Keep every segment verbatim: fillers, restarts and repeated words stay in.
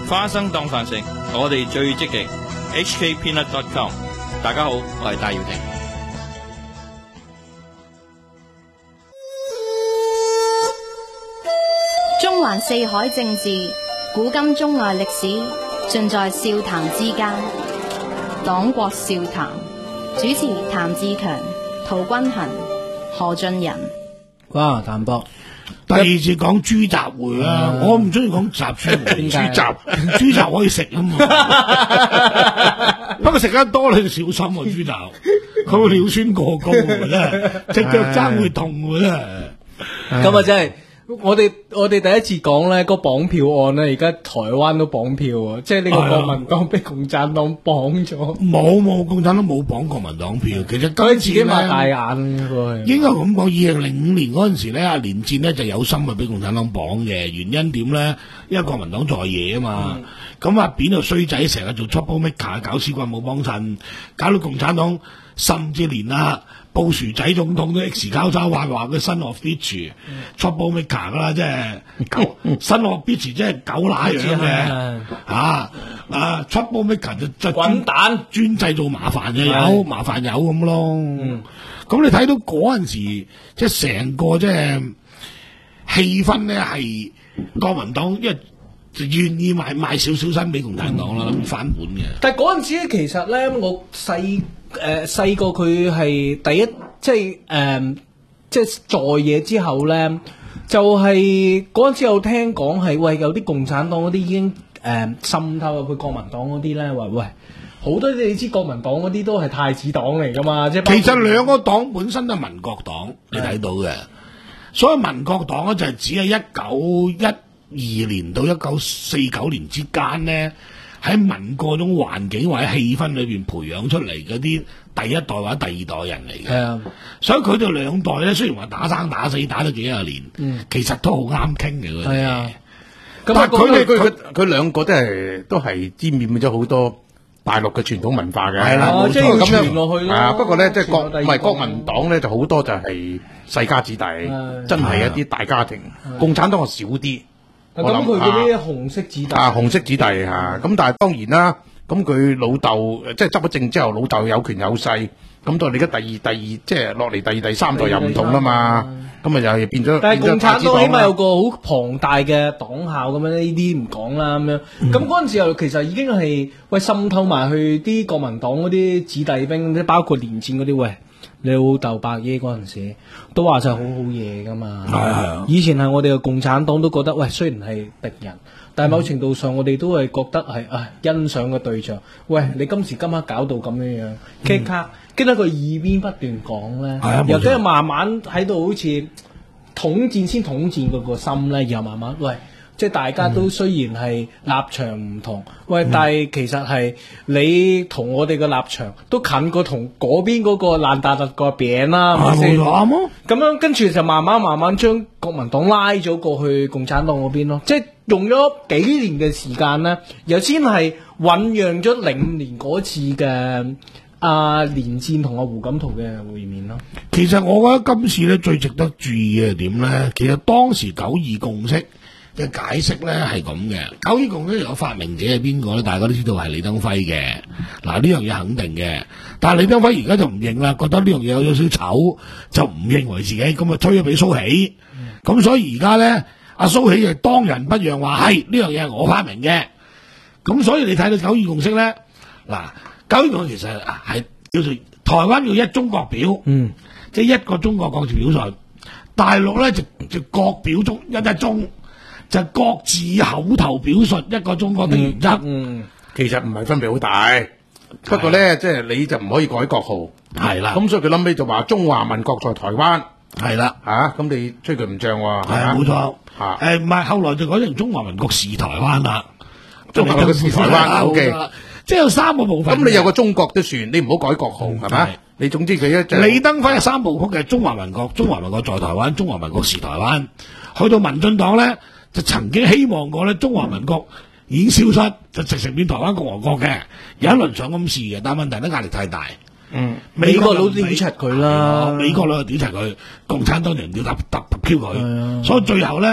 花生當飯食，我哋最積極。H K Peanut dot com， 大家好，我係戴耀廷。 中環四海政治，古今中外歷史，盡在笑談之間。黨國笑談，主持譚志強、陶君衡、何俊仁。 哇，譚博， 第二次講豬雜會啊，我唔中意講雜豬會，豬雜豬雜可以食啊嘛，不過食得多你就小心啊，豬雜佢會尿酸過高嘅啫，隻腳踭會痛嘅啫。 咁啊真係。我哋我哋第一次講咧，個綁票案咧，而家台灣都綁票啊！即係呢個國民黨俾共產黨綁咗。 冇冇，共產黨冇綁國民黨票。其實佢自己擘大眼喎。 應該咁講，二零零五年嗰陣時咧，阿連戰咧就有心啊俾共產黨綁嘅。原因點咧？因為國民黨在野啊嘛。咁、嗯、阿扁就衰仔，成日做 troublemaker， 搞屎棍冇幫襯，搞到共產黨甚至連啊布殊仔總統都 X 交叉話話佢新 of bitch troublemaker 噶啦，即係狗新 of bitch 即係狗乸樣嘅嚇啊 troublemaker 就就滾蛋專製造麻煩嘅有麻煩有咁咯。咁、嗯、你睇到嗰陣時即係成個即係氣氛咧係國民黨因為就願意賣賣少少身俾共產黨啦，諗、嗯、翻本嘅。 但係嗰陣時咧，其實咧我細。誒細個佢係第一，即係誒、呃，即係在野之後咧，就係嗰陣時有聽講係喂有啲共產黨嗰啲已經誒、呃、滲透入去國民黨嗰啲咧，話喂好多你知國民黨嗰啲都係太子黨嚟噶嘛，即係其實兩個黨本身都係民國黨，你睇到嘅。所以民國黨咧就係只係一九一二年到一九四九年之間咧。喺民國種環境或者氣氛裏邊培養出嚟嗰啲第一代或者第二代人嚟嘅，係啊，所以佢哋兩代咧雖然話打生打死打咗幾廿年，嗯，其實都好啱傾嘅嗰啲嘢。係啊， 但係佢哋佢佢兩個都係都係沾染咗好多大陸嘅傳統文化嘅，係啦， 即係咁樣落去咯。 啊，不過咧即係國唔係國民黨咧就好多就係世家子弟，真係一啲大家庭。共產黨係少啲。 咁佢嗰啲紅色子弟啊，紅色子弟嚇，咁但係當然啦，咁佢老豆即係執咗政之後，老豆有權有勢，咁到你而家第二第二即係落嚟第二第三代又唔同啦嘛，咁啊又係變咗。 但係共產黨起碼有個好龐大嘅黨校咁樣，呢啲唔講啦咁樣。咁嗰陣時候其實已經係喂滲透埋去啲國民黨嗰啲子弟兵，即係包括連戰嗰啲喂。你老豆伯爺嗰陣時都話就係好好嘢噶嘛，係啊！以前係我哋嘅共產黨都覺得，喂，雖然係敵人，但係某程度上我哋都係覺得係啊欣賞嘅對象。喂，你今時今刻搞到咁樣樣，即刻跟喺佢耳邊不斷講咧，又即係慢慢喺度好似統戰先統戰嗰個心咧，然後慢慢喂。即係大家都雖然係立場唔同，嗯、喂，但係其實係你同我哋嘅立場都近過同嗰邊嗰個爛大突個餅啦，係咪先？咁樣跟住就慢慢慢慢將國民黨拉咗過去共產黨嗰邊咯。即係用咗幾年嘅時間咧，又先係醖釀咗零五年嗰次嘅阿連戰同阿胡錦濤嘅會面咯。 其實我覺得今次咧最值得注意嘅係點咧？其實當時九二共識嘅解釋咧係咁嘅，九二共識有發明者係邊個咧？大家都知道係李登輝嘅。嗱，呢樣嘢肯定嘅，但係李登輝而家就唔認啦，覺得呢樣嘢有少少醜，就唔認為自己咁啊，推咗俾蘇起。咁、嗯、所以而家咧，阿蘇起就當仁不讓，話係呢樣嘢係我發明嘅。咁所以你睇到九二共識咧，嗱，九二共識其實係叫做台灣叫一中各表，嗯，即係一個中國各自表述，大陸咧就就各表中一一中。就各自口頭表述一個中國的原則， 嗯，其實唔係分別好大，不過咧，即係你就唔可以改國號，係啦，咁所以佢諗尾就話中華民國在台灣，係啦，嚇，咁你吹佢唔脹喎，係啊，冇錯，嚇， 誒唔係，後來就改成中華民國是台灣啦， 中華民國是台灣 ，OK， 即係有三個部分， 咁你有個中國都算，你唔好改國號，係咪？你總之佢一李登輝嘅三部曲嘅中華民國、中華民國在台灣、中華民國是台灣，去到民進黨咧。就曾經希望過咧，中華民國已經消失，就直成變台灣共和國嘅，有一輪想咁試嘅，但係問題咧壓力太大。嗯， 美國佬屌柒佢啦， 美國佬屌柒佢，共產黨人屌揼揼揼 Q 佢，所以最後咧，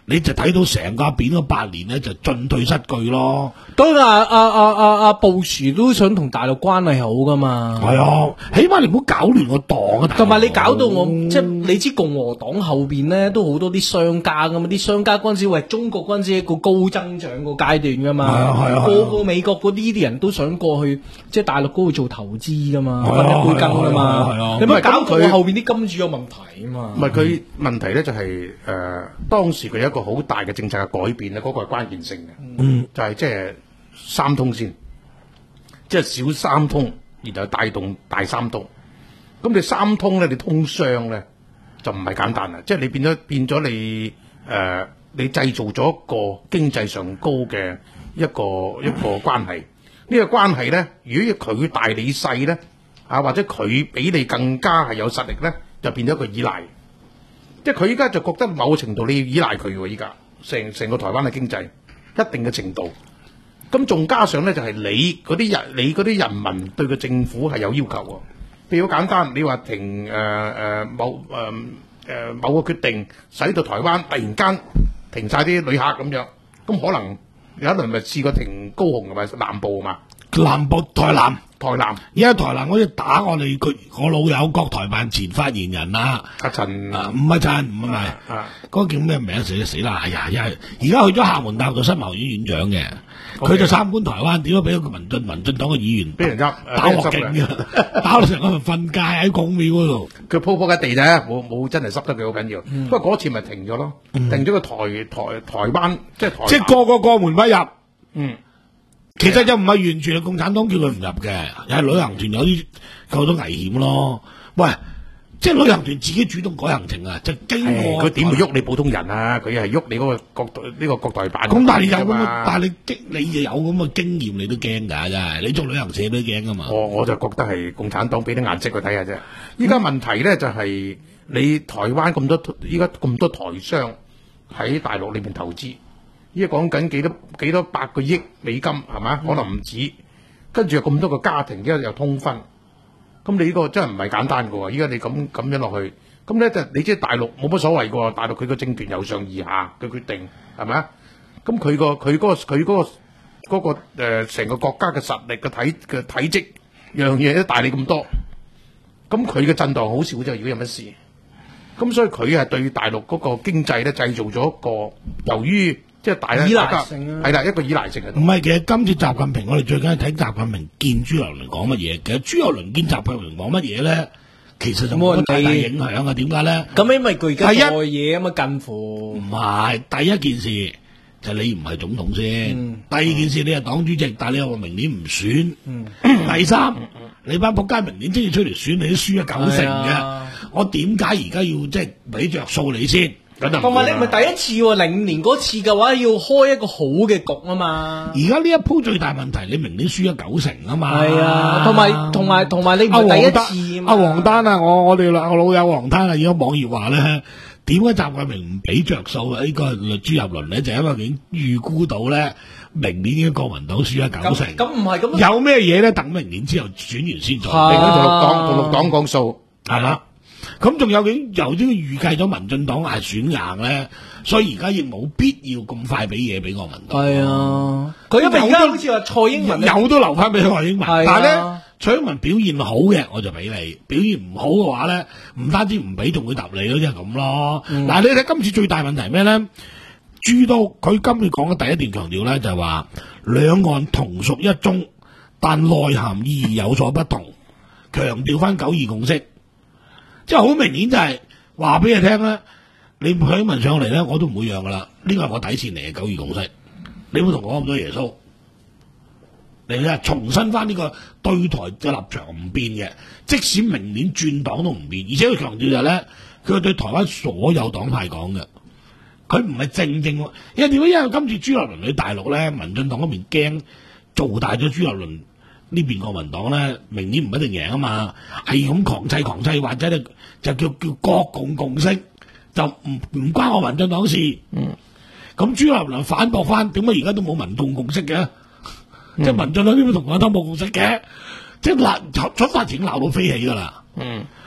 你就睇到成個扁嗰八年咧就進退失據咯。 當然啊啊啊啊啊布殊都想同大陸關係好噶嘛。 係啊，起碼你唔好搞亂個黨啊。 同埋你搞到我即係你知共和黨後邊咧都好多啲商家噶嘛，啲商家嗰陣時喂中國嗰陣時一個高增長個階段噶嘛。係啊係啊，個個美國嗰啲啲人都想過去即係大陸嗰度做投資噶嘛，分一杯羹噶嘛。係啊，你咪搞到後邊啲金主有問題啊嘛。 唔係佢問題咧就係誒當時佢有一個好大嘅政策嘅改變咧，嗰個係關鍵性嘅。嗯，就係即係三通先，即係小三通，然後帶動大三通。咁你三通咧，你通商咧就唔係簡單啦，即係你變咗變咗你誒，你製造咗一個經濟上高嘅一個一個關係。呢個關係咧，如果佢大你細咧，啊或者佢比你更加係有實力咧，就變咗一個依賴。即係佢依家就覺得某個程度你要依賴佢喎，依家成成個台灣嘅經濟一定嘅程度。咁仲加上咧就係你嗰啲人，你嗰啲人民對個政府係有要求喎。譬如好簡單，你話停誒誒、呃、某誒誒、呃、某個決定，使到台灣突然間停晒啲旅客咁樣，咁可能有一輪咪試過停高雄係咪南部嘛？ 南部台南， 台南， 而家台南好似打我哋個我老友國台辦前發言人啊， 阿陳啊，唔係陳，唔係，啊，嗰個叫咩名死死啦！哎呀，因為而家去咗廈門大學做新貿院院長嘅，佢就參觀台灣，點解俾一個民進民進黨嘅議員俾人噏打落勁嘅，打到成個人瞓街喺公廟嗰度。 佢鋪鋪一地啫，冇冇真係濕得佢好緊要。不過嗰次咪停咗咯，停咗個台台台灣，即係台， 即係個個過門不入。 嗯。 其實就唔係完全係共產黨叫佢唔入嘅，又係旅行團有啲夠多危險咯。喂，即係旅行團自己主動改行程啊，就經過佢點會喐你普通人啊？佢係喐你嗰個國呢、呢個國台辦。 咁但係你有咁嘅，但係你經你就有咁嘅經驗，你都驚㗎，真係。你做旅行社都驚㗎嘛。 我我就覺得係共產黨俾啲顏色佢睇下啫。依家問題咧就係、是、你台灣咁多依家咁多台商喺大陸裏面投資。依家講緊幾多幾多百個億美金係嘛？可能唔止，跟住有咁多個家庭，依家又通婚，咁你呢個真係唔係簡單㗎喎！依家你咁咁樣落去，咁咧就你知大陸冇乜所謂㗎喎，大陸佢個政權由上而下嘅決定係咪啊？咁佢個佢嗰個佢嗰個嗰個誒成個國家嘅實力嘅體嘅體積，樣嘢都大你咁多，咁佢嘅震盪好少啫。如果有乜事，咁所以佢係對大陸嗰個經濟咧製造咗一個由於。即係大依賴性係啦，一個依賴性嘅。 唔係，其實今次習近平，我哋最緊係睇習近平見朱立倫講乜嘢。其實朱立倫見習近平講乜嘢咧，其實就冇乜太大影響啊。點解咧？ 咁因為佢而家做嘢啊嘛，近乎唔係第一件事就係你唔係總統先。嗯、第二件事你係黨主席，但係你又話明年唔選。嗯、第三，嗯、你班仆街明年真要出嚟選，你都輸咗九成嘅。啊、我點解而家要即係俾着數你先？ 同埋你唔係第一次喎，零五年嗰次嘅話要開一個好嘅局啊嘛。 而家呢一鋪最大問題，你明年輸咗九成啊嘛。 係啊，同埋同埋同埋你唔係第一次。 阿黃丹啊，我我哋我老友黃丹啊，而家網頁話咧，點解習近平唔俾着數呢個朱立倫咧？就因為已經預估到咧，明年嘅國民黨輸咗九成。 咁唔係咁。 有咩嘢咧？等明年之後選完先做。 你而家同六黨同六黨講數係啦。咁仲有幾由於預計咗民進黨係選硬咧，所以而家亦冇必要咁快俾嘢俾國民黨。 係啊，佢因為而家好似話蔡英文有都留翻俾蔡英文，但係咧蔡英文表現好嘅我就俾你，表現唔好嘅話咧，唔單止唔俾，仲會揼你咯，即係咁咯。嗱、嗯，你睇今次最大問題係咩咧？注到佢今次講嘅第一段強調咧，就係話兩岸同屬一中，但內涵意義有所不同，強調翻九二共識。即係好明顯就係話俾你聽咧，你蔡英文上嚟咧，我都唔會讓噶啦。呢個係我底線嚟嘅，九二共識。你唔好同我講咁多耶穌，你咧重申翻呢個對台嘅立場唔變嘅，即使明年轉黨都唔變。而且佢強調就係咧，佢對台灣所有黨派講嘅，佢唔係正正。因為點解？因為今次朱立倫去大陸咧，民進黨嗰邊驚做大咗朱立倫。呢邊國民黨咧，明年唔一定贏啊嘛，係咁狂砌狂砌，或者咧就叫叫國共共識，就唔唔關我民進黨事。嗯，咁朱立倫反駁翻，點解而家都冇民共共識嘅？嗯、即係民進黨點解同我都冇共識嘅？即係鬧出發前鬧到飛起噶啦。嗯，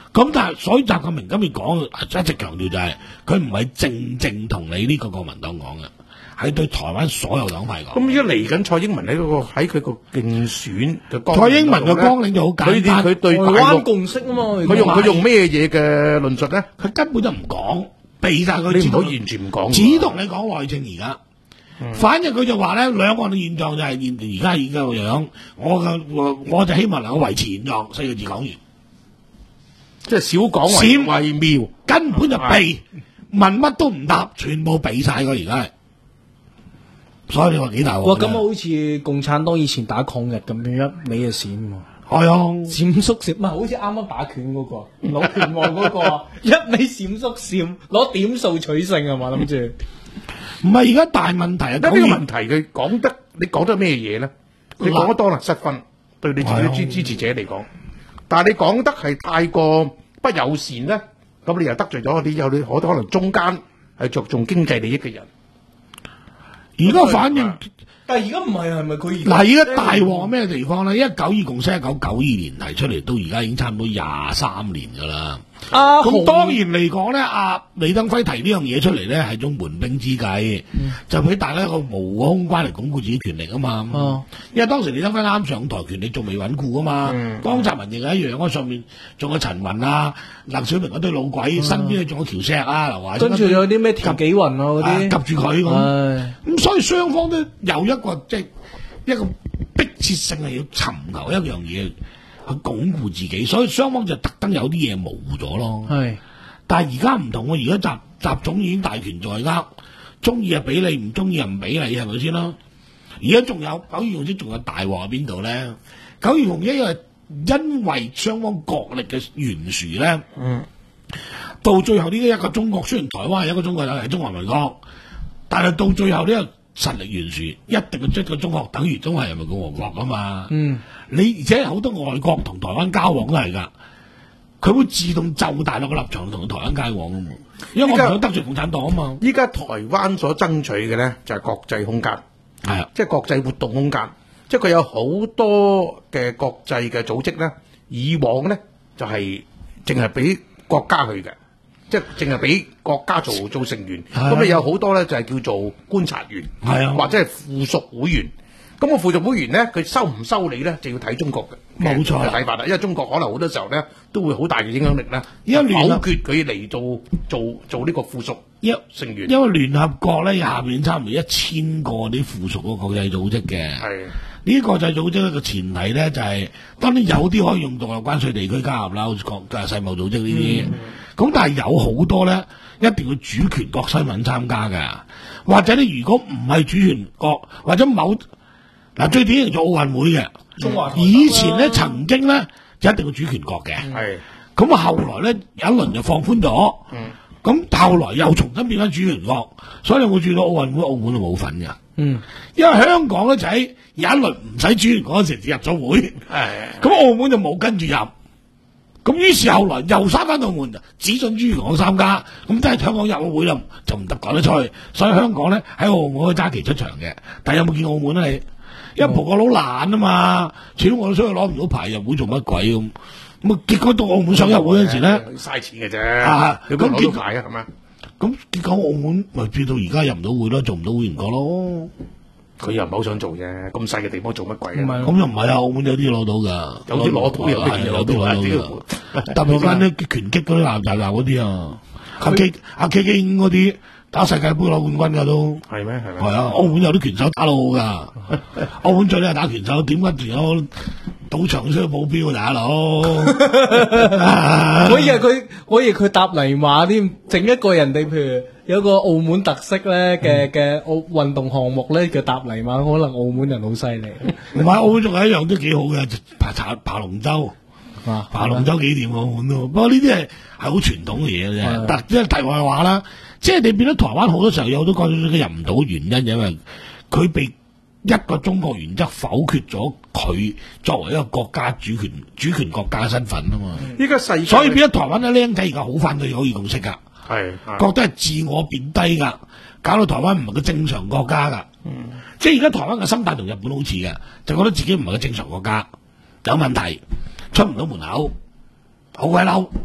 咁但係所以習近平今日講一直強調就係佢唔係正正同你呢個國民黨講嘅，係對台灣所有黨派講。 咁而家嚟緊蔡英文喺嗰個喺佢個競選嘅綱領， 蔡英文嘅綱領就好簡單， 佢對台灣共識啊嘛， 佢用佢用咩嘢嘅論述咧？ 佢根本就唔講，避晒佢。 你唔好完全唔講， 只同你講內政而家。嗯、反正佢就話咧，兩岸嘅現狀就係現而家而家個樣，我嘅我我就希望能夠維持現狀，四個字講完。 即係少講為為妙， 根本就避，問乜都唔答，全部避晒佢而家係。所以你話幾大鑊？ 哇！咁好似共產黨以前打抗日咁樣一味嘅閃喎。 係啊， 閃縮閃，唔係好似啱啱打拳嗰、那個攞拳王嗰個一味閃縮閃，攞點數取勝係嘛？諗住唔係而家大問題啊！ 呢個問題佢講得你講得咩嘢咧？你講得多啦失分，對你自己支支持者嚟講。但係你講得係太過不友善咧，咁你又得罪咗啲有啲好多可能中間係着重經濟利益嘅人。 而家反應， 但係而家唔係係咪佢？ 嗱，而家大鑊咩地方咧？一九二共識一九九二年提出嚟，到而家已經差唔多廿三年噶啦。 啊， 咁當然嚟講咧，阿李登輝提呢樣嘢出嚟咧，係種緩兵之計，嗯、就俾大家一個無空關嚟鞏固自己權力啊嘛。嗯、因為當時李登輝啱上台，權力仲未穩固啊嘛。嗯、江澤民亦係一樣，嗰上面仲有陳雲啊、鄧小平嗰堆老鬼，嗯、身邊仲有喬石啊、劉華， 跟住有啲咩田紀雲啊嗰啲， 夾住佢咁。咁、嗯、所以雙方都有一個即係一個迫切性係要尋求一樣嘢。去鞏固自己，所以雙方就特登有啲嘢模糊咗咯。係，但係而家唔同喎，而家習習總已經大權在握，中意就俾你，唔中意就唔俾你，係咪先啦？而家仲有九二共識，仲有大鑊喺邊度咧？九二共識因為因為雙方國力嘅懸殊咧，嗯，到最後呢一個中國，雖然台灣係一個中國，係中華民國，但係到最後呢個實力懸殊，一定係將個中國等於中華人民共和國噶嘛。嗯，你而且好多外國同台灣交往都係噶，佢會自動就大陸嘅立場同台灣交往啊嘛。因為我唔想得罪共產黨啊嘛。 依家台灣所爭取嘅咧就係國際空間，係啊，即係國際活動空間，即係佢有好多嘅國際嘅組織咧，以往咧就係淨係俾國家去嘅。即係淨係俾國家做做成員，咁你有好多咧就係叫做觀察員，係啊，或者係附屬會員。咁個附屬會員咧，佢收唔收你咧，就要睇中國嘅冇錯嘅睇法啦。因為中國可能好多時候咧都會好大嘅影響力咧，否決佢嚟做做做呢個附屬成員。 因為聯合國咧下邊差唔多一千個啲附屬嘅國際組織嘅，係呢啲國際組織嘅前提咧就係、是、當然有啲可以用獨立關稅地區加入啦，好似國際世貿組織呢啲。嗯咁但係有好多咧，一定要主權國身份參加嘅，或者你如果唔係主權國，或者某嗱最典型做奧運會嘅，中華以前咧曾經咧就一定要主權國嘅，係咁啊後來咧有一輪就放寬咗，嗯，咁後來又重新變翻主權國，所以我住到奧運會，澳門就冇份㗎，嗯，因為香港咧就喺有一輪唔使主權國嗰時就入咗會，係，咁澳門就冇跟住入。咁於是後來又閂翻道門，只准主權國參加，咁真係香港入個會就就唔得講得出去。所以香港咧喺澳門可以揸旗出場嘅，但係有冇見澳門咧？因為葡國佬懶啊嘛，始終我都想攞唔到牌入會做乜鬼咁，咁啊結果到澳門想入會嗰陣時咧， 嘥錢嘅啫。咁攞到牌啊，係咪？ 咁結果澳門咪變到而家入唔到會咯，做唔到會員國咯。 佢又唔係好想做啫，咁細嘅地方做乜鬼啊？ 咁又唔係啊，澳門有啲攞到㗎， 有啲攞到，有啲有啲攞到㗎。特別翻啲拳擊嗰啲鬧鬧鬧嗰啲啊，阿 K 阿 K K 嗰啲打世界盃攞冠軍㗎都係咩？係咩？ 係啊，澳門有啲拳手打到好㗎，澳門最叻係打拳手，點解仲有賭場需要保鏢大佬？ 我以為佢，我以為佢搭泥馬添，整一個人哋譬如。有個澳門特色咧嘅嘅奧運動項目咧叫搭泥馬，可能澳門人好犀利。 唔係澳門仲有一樣都幾好嘅，爬爬爬龍舟，啊、爬龍舟幾掂澳門都。不過呢啲係係好傳統嘅嘢嘅啫。但即係題外話啦，即係你變咗台灣好多時候有好多國際組織入唔到原因，因為佢被一個中國原則否決咗佢作為一個國家主權主權國家嘅身份啊嘛。 依家世界所以變咗台灣嘅僆仔而家好反對九二共識㗎。係，覺得係自我貶低噶，搞到台灣唔係個正常國家噶。嗯，即係而家台灣嘅心態同日本好似嘅，就覺得自己唔係個正常國家，有問題，出唔到門口，好鬼嬲。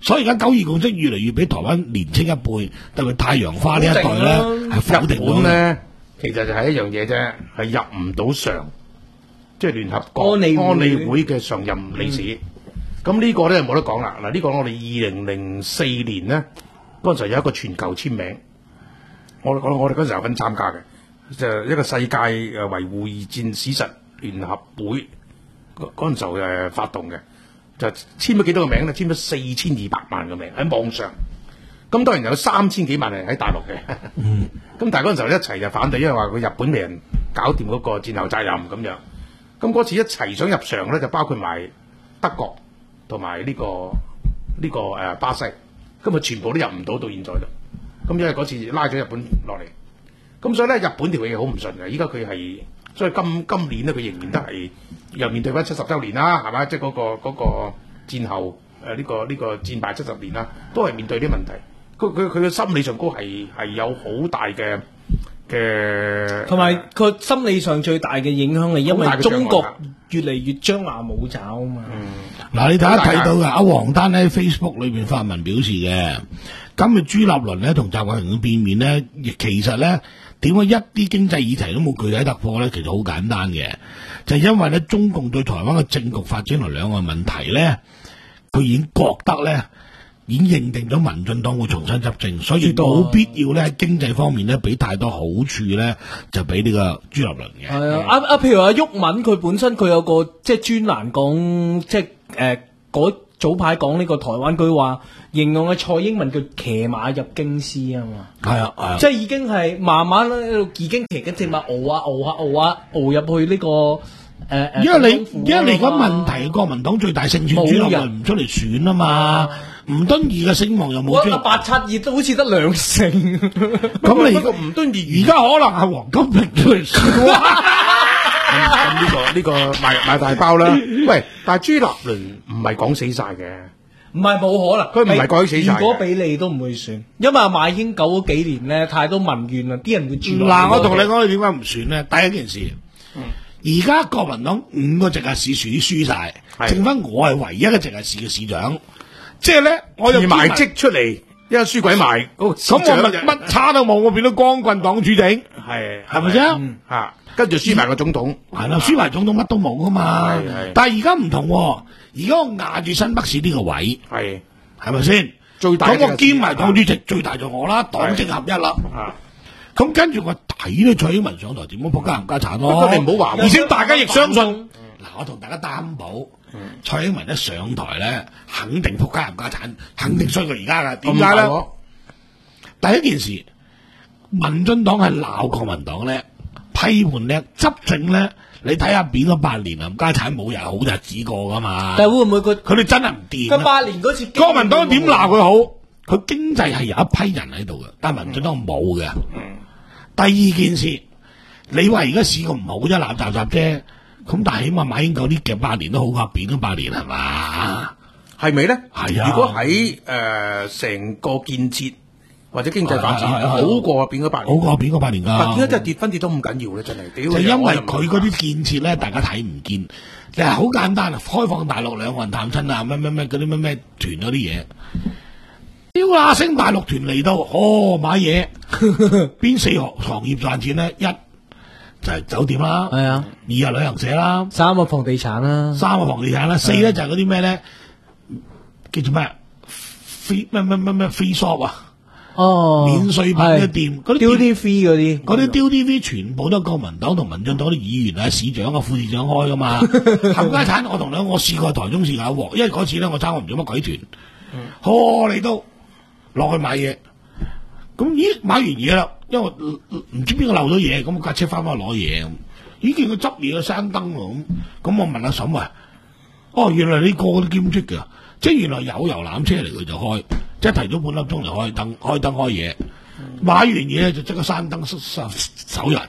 所以而家九二共識越嚟越俾台灣年青一輩，特別太陽花呢一代咧係否定咗咧。其實就係一樣嘢啫，係入唔到常，即係聯合國安理會安理會嘅常任理事。咁、嗯、呢個咧冇得講啦。嗱，呢個我哋二零零四年咧嗰陣時有一個全球簽名，我我我哋嗰陣時有份參加嘅，就係、一個世界誒維護二戰史實聯合會嗰嗰陣時候誒發動嘅，就簽咗幾多個名咧？簽咗四千二百萬個名喺網上。咁當然有三千幾萬人喺大陸嘅，咁、嗯、但係嗰陣時候一齊就反對，因為話佢日本未人搞掂嗰個戰後責任咁樣。咁嗰次一齊想入常咧，就包括埋德國同埋呢個呢、呢個誒、呃、巴西，咁啊全部都入唔到到現在度。咁因為嗰次拉咗日本落嚟，咁所以咧日本條嘢好唔順嘅。依家佢係，所以今今年咧佢仍然都係又面對翻七十週年啦，係嘛？即係嗰個嗰、嗰個戰後誒呢、呃呢個呢、呢個戰敗七十年啦，都係面對啲問題。佢佢佢嘅心理上高係係有好大嘅嘅， 同埋佢心理上最大嘅影響係因為中國越嚟越張牙舞爪啊嘛。 嗱、嗯，你睇一睇到嘅阿黃丹喺 Facebook 裏邊發文表示嘅，今日朱立倫咧同習近平嘅見面咧，亦其實咧點解一啲經濟議題都冇具體突破咧？其實好簡單嘅，就係、是、因為咧中共對台灣嘅政局發展同兩岸問題咧，佢已經覺得咧。已經認定咗民進黨會重新執政，所以冇必要咧喺經濟方面咧俾太多好處咧，就俾呢個朱立倫嘅。係啊， 啊啊，譬如話毓民佢本身佢有個即係專欄講，即係誒嗰早排講呢個台灣句話，形容嘅蔡英文叫騎馬入京師啊嘛。係啊，係啊，即係已經係慢慢咧已經騎緊隻馬熬啊熬下熬啊熬入去呢、這個誒誒、呃。 因為你因為你而家問題，國民黨最大勝算，朱立倫唔出嚟選啊嘛。吳敦義嘅聲望又冇咗， 八七二都好似得兩成。 咁你個吳敦義而家可能係黃金平出嚟選。 咁呢個呢、呢個賣賣大包啦。喂，但係朱立倫唔係講死晒嘅， 唔係冇可能， 佢唔係講死晒。 如果俾你都唔會選，因為馬英九嗰幾年咧太多民怨啦，啲人會轉。 嗱，我同你講，你點解唔選咧？第一件事，而家國民黨五個直轄市屬於輸晒，剩翻我係唯一嘅直轄市嘅市長。即係咧，我又埋職出嚟，一個輸鬼埋，咁我乜乜差都冇，我變咗光棍黨主席，係係咪先？ 吓，跟住輸埋個總統， 係啦，輸埋總統乜都冇噶嘛。但係而家唔同，而家我壓住新北市呢個位，係係咪先？最大咁我兼埋黨主席，最大就我啦，黨政合一啦。咁跟住我睇咧，蔡英文上台點樣撲家冚家鏟咯？ 你唔好話， 而且大家亦相信，嗱，我同大家擔保。蔡英文一上台咧，肯定仆家冚家產，肯定衰過而家噶。點解咧？第一件事，民進黨係鬧國民黨咧，批判咧，執政咧，你睇下變咗八年冚家產冇日好日子過噶嘛？ 但係會唔會佢佢哋真係唔掂？ 佢八年嗰次， 國民黨點鬧佢好？佢經濟係有一批人喺度嘅，但係民進黨冇嘅。嗯、第二件事，你話而家市個唔好啫，攬雜雜啫。咁但係起碼馬英九呢嘅八年都好過變咗八年係嘛？ 係咪咧？ 係啊！ 如果喺誒成個建設或者經濟發展好過變咗八年， 好過變咗八年㗎。 點解真係跌分跌得咁緊要咧？真係， 就因為佢嗰啲建設咧，大家睇唔見。其實好簡單啊，開放大陸兩岸探親啊，咩咩咩嗰啲咩咩團嗰啲嘢。屌啦，星大陸團嚟到，哦買嘢，邊四行行業賺錢咧？一就係酒店啦，係啊，二係旅行社啦， 三個房地產啦， 三個房地產啦，四咧就係嗰啲咩咧，叫做咩？free 咩咩咩咩 free shop 啊，哦，免稅品嘅店，嗰啲 duty free 嗰啲， 嗰啲 duty free 全部都係國民黨同民進黨啲議員啊、市長啊、副市長開噶嘛，冚家產！我同你講，我試過台中市有鑊，因為嗰次咧我參我唔知乜鬼團，呵你都落去買嘢，咁咦買完嘢啦。因為唔知邊個漏咗嘢，咁架車翻返去攞嘢，咁已經佢執嘢嘅閂燈喎，咁咁我問阿嬸話，哦原來你個個都兼職㗎，即係原來有遊覽車嚟佢就開，即係提早半粒鐘嚟開燈，開燈開嘢，買完嘢就即刻閂燈收收人，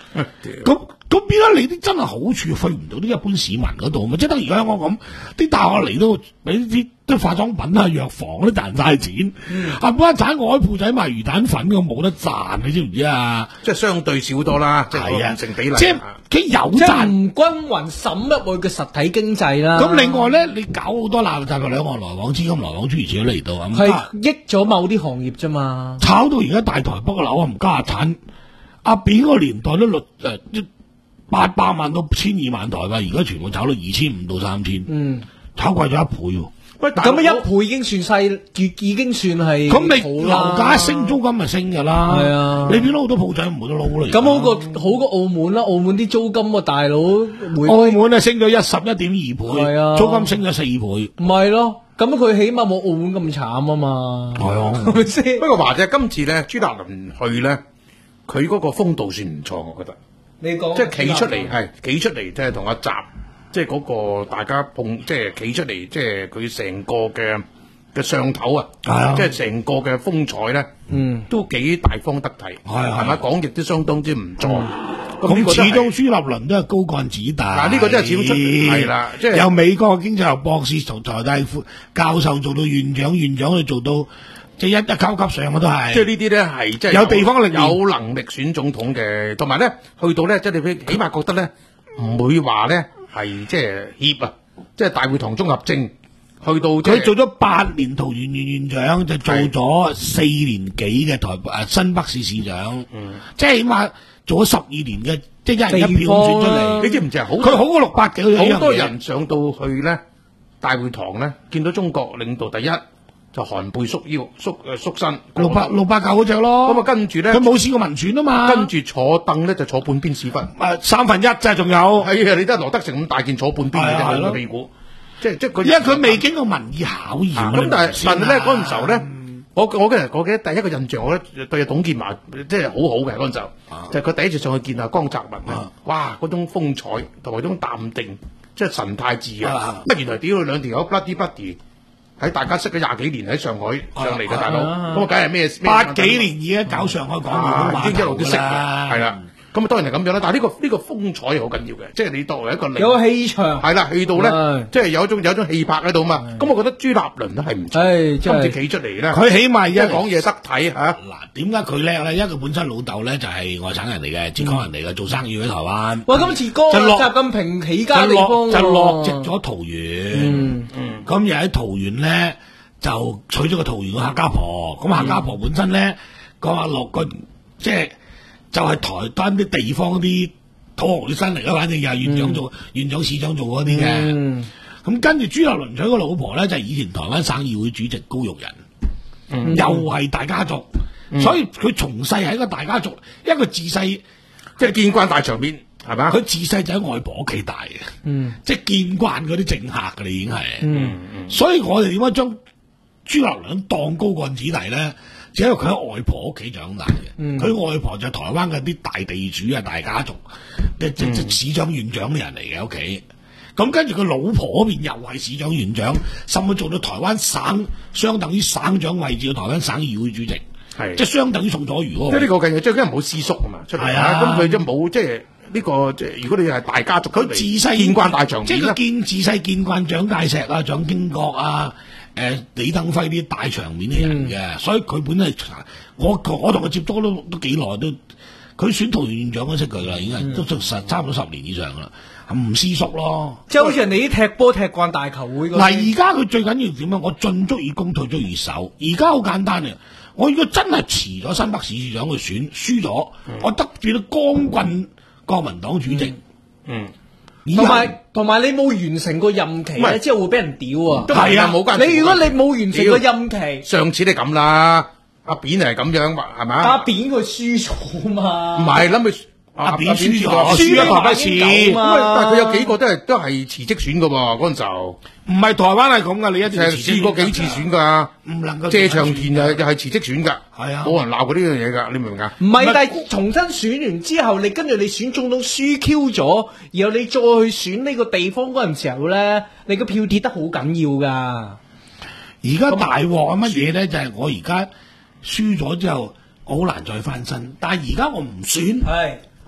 咁咁變咗你啲真係好處去唔到啲一般市民嗰度嘛？即係等而家香港咁，啲大學嚟到俾啲啲化妝品啊、藥房都賺晒錢，冚家鏟我喺鋪仔賣魚蛋粉嘅冇得賺，你知唔知啊？ 即係相對少多啦，即係個成比例。 即係佢有即係賺， 唔均勻滲入去嘅實體經濟啦。 咁另外咧，你搞好多垃圾嘅兩岸來往資金來往諸如此類嚟到咁， 係益咗某啲行業啫嘛。 炒到而家大台北嘅樓啊唔家產，阿扁個年代都率誒八百萬到千二萬台吧，而家全部炒到二千五到三千， 嗯， 炒貴咗一倍喎。 喂， 咁啊一倍已經算細，已已經算係咁你樓好啦價一升，租金咪升噶啦。 係啊你變咗好多鋪仔冇得撈啦。 咁好過好過澳門啦，澳門啲租金啊大佬，每澳門啊升咗一十一點二倍， 係啊租金升咗四倍。 唔係咯，咁佢起碼冇澳門咁慘啊嘛。 係啊， 係咪先？ 不過華姐今次咧，朱立倫去咧，佢嗰個風度算唔錯，我覺得。 你講即係企出嚟，係企出嚟，即係同阿習，即係嗰個大家碰，即係企出嚟，即係佢成個嘅嘅上頭啊，即係成個嘅風采咧， 嗯， 都幾大方得體， 係係咪？講極都相當之唔錯。咁呢咁始個真係終朱立倫都係高幹子弟。 嗱呢個真係始終出係啦即係由美國經濟學博士從財大夫教授做到院長，院長去做到即係一一級級上嘅都係。 即係呢啲咧係即係有地方力量有能力選總統嘅，同埋咧去到咧即係你起碼覺得咧唔會話咧係即係協啊，即係大會堂綜合症。去到佢做咗八年桃園縣院長，就做咗四年幾嘅台北誒新北市市長， 嗯， 即係起碼做咗十二年嘅，即係一人一票選出嚟。 你知唔知啊？好佢好過六百幾好多人上到去咧大會堂咧，見到中國領導第一就寒背縮腰縮誒縮身， 六百六百九嗰只咯。 咁啊跟住咧， 佢冇試過民選啊嘛。 跟住坐凳咧就坐半邊屎忽， 誒三分一咋，仲有係啊！你得羅德成咁大件坐半邊嘅啫， 係咯佢個屁股。即係即係佢， 因為佢未經過民意考驗。 咁但係但係咧嗰陣時候咧，我我嘅我記得第一個印象，我覺得對董建華即係好好嘅嗰陣時候，就係佢第一次上去見阿江澤民啊，哇！嗰種風采同埋嗰種淡定，即係神態自然。乜原來屌佢兩條友 bloody bloody 喺大家識咗廿幾年喺上海上嚟嘅大佬，咁啊梗係咩？ 八幾年已經搞上海港已經一路都識嘅，係啦。咁啊當然係咁樣啦，但係呢個呢個風采係好緊要嘅，即係你作為一個有個氣場係啦，去到咧即係有一種有一種氣魄喺度嘛。咁我覺得朱立倫都係唔錯，今次企出嚟咧， 佢起碼而家講嘢得體嚇。 嗱，點解佢叻咧？因為佢本身老豆咧就係外省人嚟嘅，浙江人嚟嘅，做生意喺台灣。 哇！今次哥習近平起家地方就落籍咗桃園， 嗯嗯，咁又喺桃園咧就娶咗個桃園嘅客家婆。咁客家婆本身咧講話落個即係。就係台灣啲地方啲土豪啲身嚟啦，反正又係院長做、嗯、院長市長做嗰啲嘅。咁、嗯、跟住朱立倫娶個老婆咧，就係、是、以前台灣省議會主席高玉仁，嗯、又係大家族，嗯、所以佢從細係一個大家族，一個自細即係見慣大場面，係嘛？ 佢自細就喺外婆屋企大嘅，嗯、即係見慣嗰啲政客㗎啦，已經係。嗯嗯、所以我哋點解將朱立倫當高幹子弟咧？只係佢喺外婆屋企長大嘅，佢、嗯、外婆就係台灣嘅啲大地主啊、大家族嘅即即市長院長嘅人嚟嘅屋企。咁跟住佢老婆嗰邊又係市長院長，甚至做到台灣省相等於省長位置嘅台灣省議會主席，係即係相等於宋楚瑜嗰個。 即係呢個緊要，即係因為冇私叔啊嘛，出嚟啊，咁佢就冇即係呢個即係如果你係大家族， 佢自細見慣大場面， 即係佢見自細見慣蔣介石啊、蔣經國啊。誒、呃、李登輝啲大場面嘅人嘅，嗯、所以佢本身係我我同佢接觸都都幾耐都，佢選桃園院長都識佢啦，已經係都十差唔多十年以上啦，唔私縮咯。 即係好似人哋啲踢波踢慣大球會嗱，而家佢最緊要點樣？我進足以攻，退足以守。而家好簡單嘅，我如果真係辭咗新北市市長去選，輸咗，嗯、我得住咗光棍國民黨主席。嗯。嗯同埋同埋，你冇完成個任期咧，之後會俾人屌啊！ 係啊，冇關係。 你如果你冇完成個任期， 上次你咁啦，阿扁係咁樣，係咪？ 阿扁佢輸咗嘛？ 唔係諗佢阿扁輸咗， 輸咗台一次。 但係佢有幾個都係都係辭職選噶喎，嗰陣時候。 唔係台灣係咁噶，你一定試過幾次選噶， 唔能夠。 謝長廷又又係辭職選噶， 係啊， 冇人鬧過呢樣嘢噶，你明唔明啊？ 唔係，但係重新選完之後，你跟住你選總統輸 Q 咗，然後你再去選呢個地方嗰陣時候咧，你個票跌得好緊要噶。 而家大鑊係乜嘢咧？就係、是、我而家輸咗之後，我好難再翻身。但係而家我唔選， 係。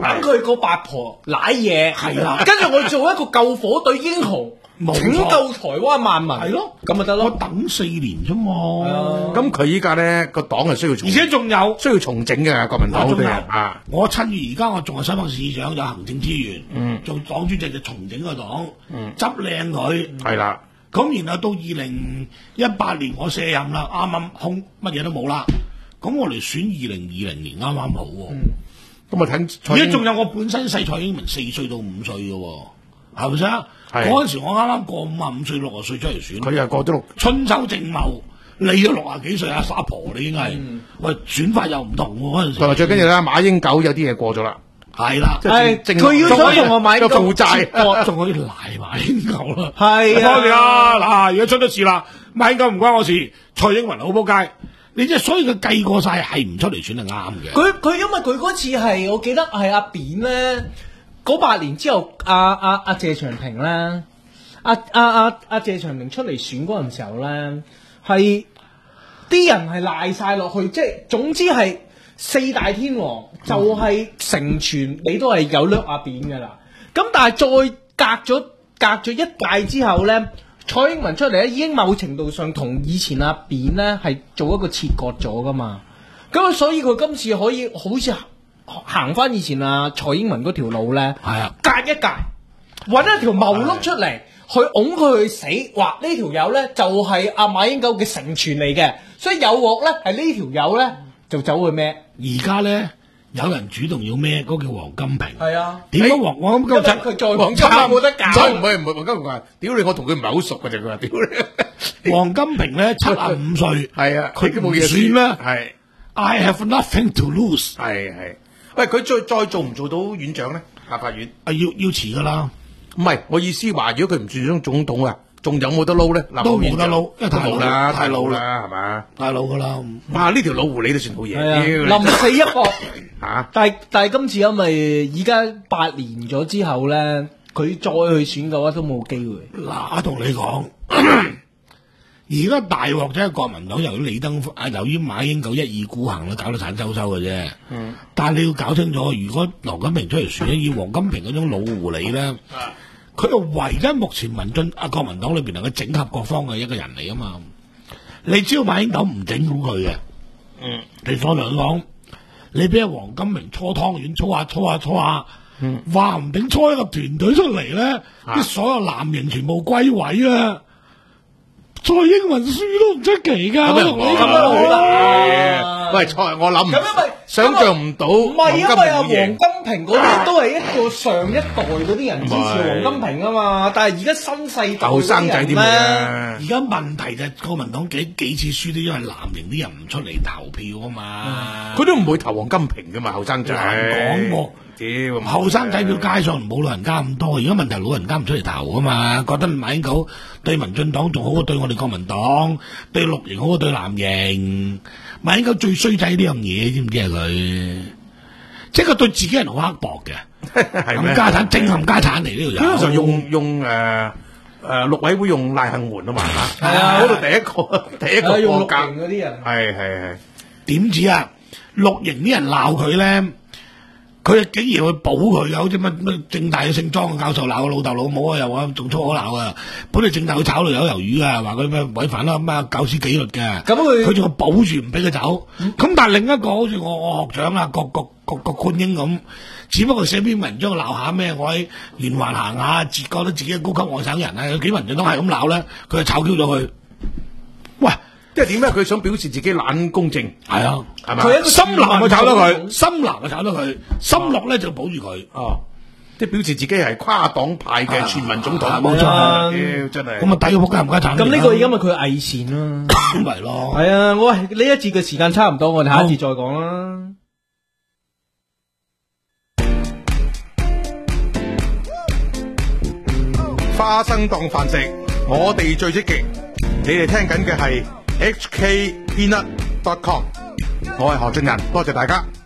等佢個八婆舐嘢，係啦，跟住我做一個救火隊英雄。拯救台灣萬民係咯，咁咪得咯。 我等四年啫嘛。 咁佢依家咧個黨係需要重， 而且仲有需要重整嘅國民黨嗰啲啊。 我趁住而家我仲係新北市長，有行政資源，嗯，做黨主席就重整個黨，嗯，執靚佢， 係啦。 咁然後到二零一八年我卸任啦，啱啱空乜嘢都冇啦。咁我嚟選二零二零年啱啱好喎。 咁啊睇， 而家仲有我本身細蔡英文四歲到五歲嘅喎，係咪先？嗰陣時我啱啱過五啊五歲六十歲出嚟選， 佢又過咗六春秋正茂，你都六啊幾歲阿沙婆你已經係，喂選法又唔同喎嗰陣時。 同埋最緊要啦，馬英九有啲嘢過咗啦， 係啦， 係佢要想同我馬英九負債， 仲可以賴馬英九啦， 係啊，多謝啦嗱，而家出咗事啦，馬英九唔關我事，蔡英文好仆街，你即係所以佢計過晒係唔出嚟選係啱嘅。 佢佢因為佢嗰次係我記得係阿扁咧。嗰八年之後，阿阿阿謝長廷咧，阿阿阿阿謝長廷出嚟選嗰陣時候咧，係啲人係賴晒落去，即係總之係四大天王就係成全你都係有掠阿扁噶啦。咁但係再隔咗隔咗一屆之後咧，蔡英文出嚟咧已經某程度上同以前阿扁咧係做一個切割咗噶嘛。咁所以佢今次可以好似行翻以前啊蔡英文嗰條路咧，係啊，隔一隔，搵一條茂碌出嚟，去拱佢去死，話呢條友咧就係阿馬英九嘅成全嚟嘅，所以有鑊咧係呢條友咧就走去孭。 而家咧有人主動要孭，嗰個叫黃金平。 係啊， 點解黃黃金平佢再黃金平冇得搞？ 唔係唔係黃金平話，屌你我同佢唔係好熟嘅啫，佢話屌你。 黃金平咧七啊五歲， 係啊， 佢都冇嘢算啦。 係 ，I have nothing to lose。 係係。喂，佢再再做唔做到院長咧？立法院啊，要要遲噶啦。 唔係，我意思話，如果佢唔選咗總統啊，仲有冇得撈咧？ 都冇得撈， 因為太老啦，太老啦，係嘛？ 太老噶啦。 哇！呢條老狐狸都算好嘢。 臨死一搏嚇！ 但係但係今次因為而家八年咗之後咧，佢再去選嘅話都冇機會。 嗱，我同你講。而家大鑊啫，國民黨由於李登輝啊，由於馬英九一意孤行咧，搞到散收收嘅啫。嗯。但係你要搞清楚，如果黃金平出嚟選，以黃金平嗰種老狐狸咧，佢係唯一目前民進啊國民黨裏邊能夠整合各方嘅一個人嚟啊嘛。你只要馬英九唔整蠱佢嘅，嗯，你所兩講，你俾阿黃金平搓湯圓，搓下搓下搓下，嗯，話唔定搓一個團隊出嚟咧，啲、啊、所有藍營全部歸位啊！蔡英文輸都唔出奇噶，我同你講。 喂，蔡，我諗咁因為想象唔到， 唔係因為阿黃金平嗰啲都係一個上一代嗰啲人支持黃金平啊嘛，但係而家新世代後生仔點咧？ 而家問題就係國民黨幾幾次輸都因為藍營啲人唔出嚟投票啊嘛， 佢都唔會投黃金平噶嘛，後生仔。 講過。後生仔票街上冇老人家咁多，而家問題老人家唔出嚟投啊嘛，覺得馬英九對民進黨仲好過對我哋國民黨，對綠營好過對藍營。馬英九最衰仔呢樣嘢，知唔知係佢？即係佢對自己人好刻薄嘅，冚家產正冚家產嚟呢條友。 就用用誒誒陸委會用賴幸媛啊嘛，係啊，嗰度第一個第一個用綠營嗰啲人， 係係係。 點知啊？綠營啲人鬧佢咧。佢竟然去保佢，好似乜乜政大嘅姓莊嘅教授鬧個老豆老母啊，又話仲粗口鬧啊！本嚟政大佢炒到有魷魚啊，話佢咩違反啦咩教師紀律嘅。咁佢佢仲保住唔俾佢走。咁、嗯、但係另一個好似我我學長啊，郭郭郭郭冠英咁，只不過寫篇文章鬧下咩，我喺連環行下，覺得自己係高級外省人啊，有幾文章都係咁鬧咧，佢就炒 Q 咗佢。喂！ 即係點解佢想表示自己懶公正？ 係啊，係咪？ 佢一個深藍就炒咗佢，深藍就炒咗佢，深綠咧就保住佢。 哦，即係表示自己係跨黨派嘅全民總統。 冇錯，真係。咁啊，抵個仆街唔該賺。 咁呢個因為佢偽善啦， 咁咪咯。 係啊，我呢一節嘅時間差唔多，我哋下一節再講啦。 花生當飯食，我哋最積極。你哋聽緊嘅係H K Peanut dot com， 我係何俊仁，多謝大家。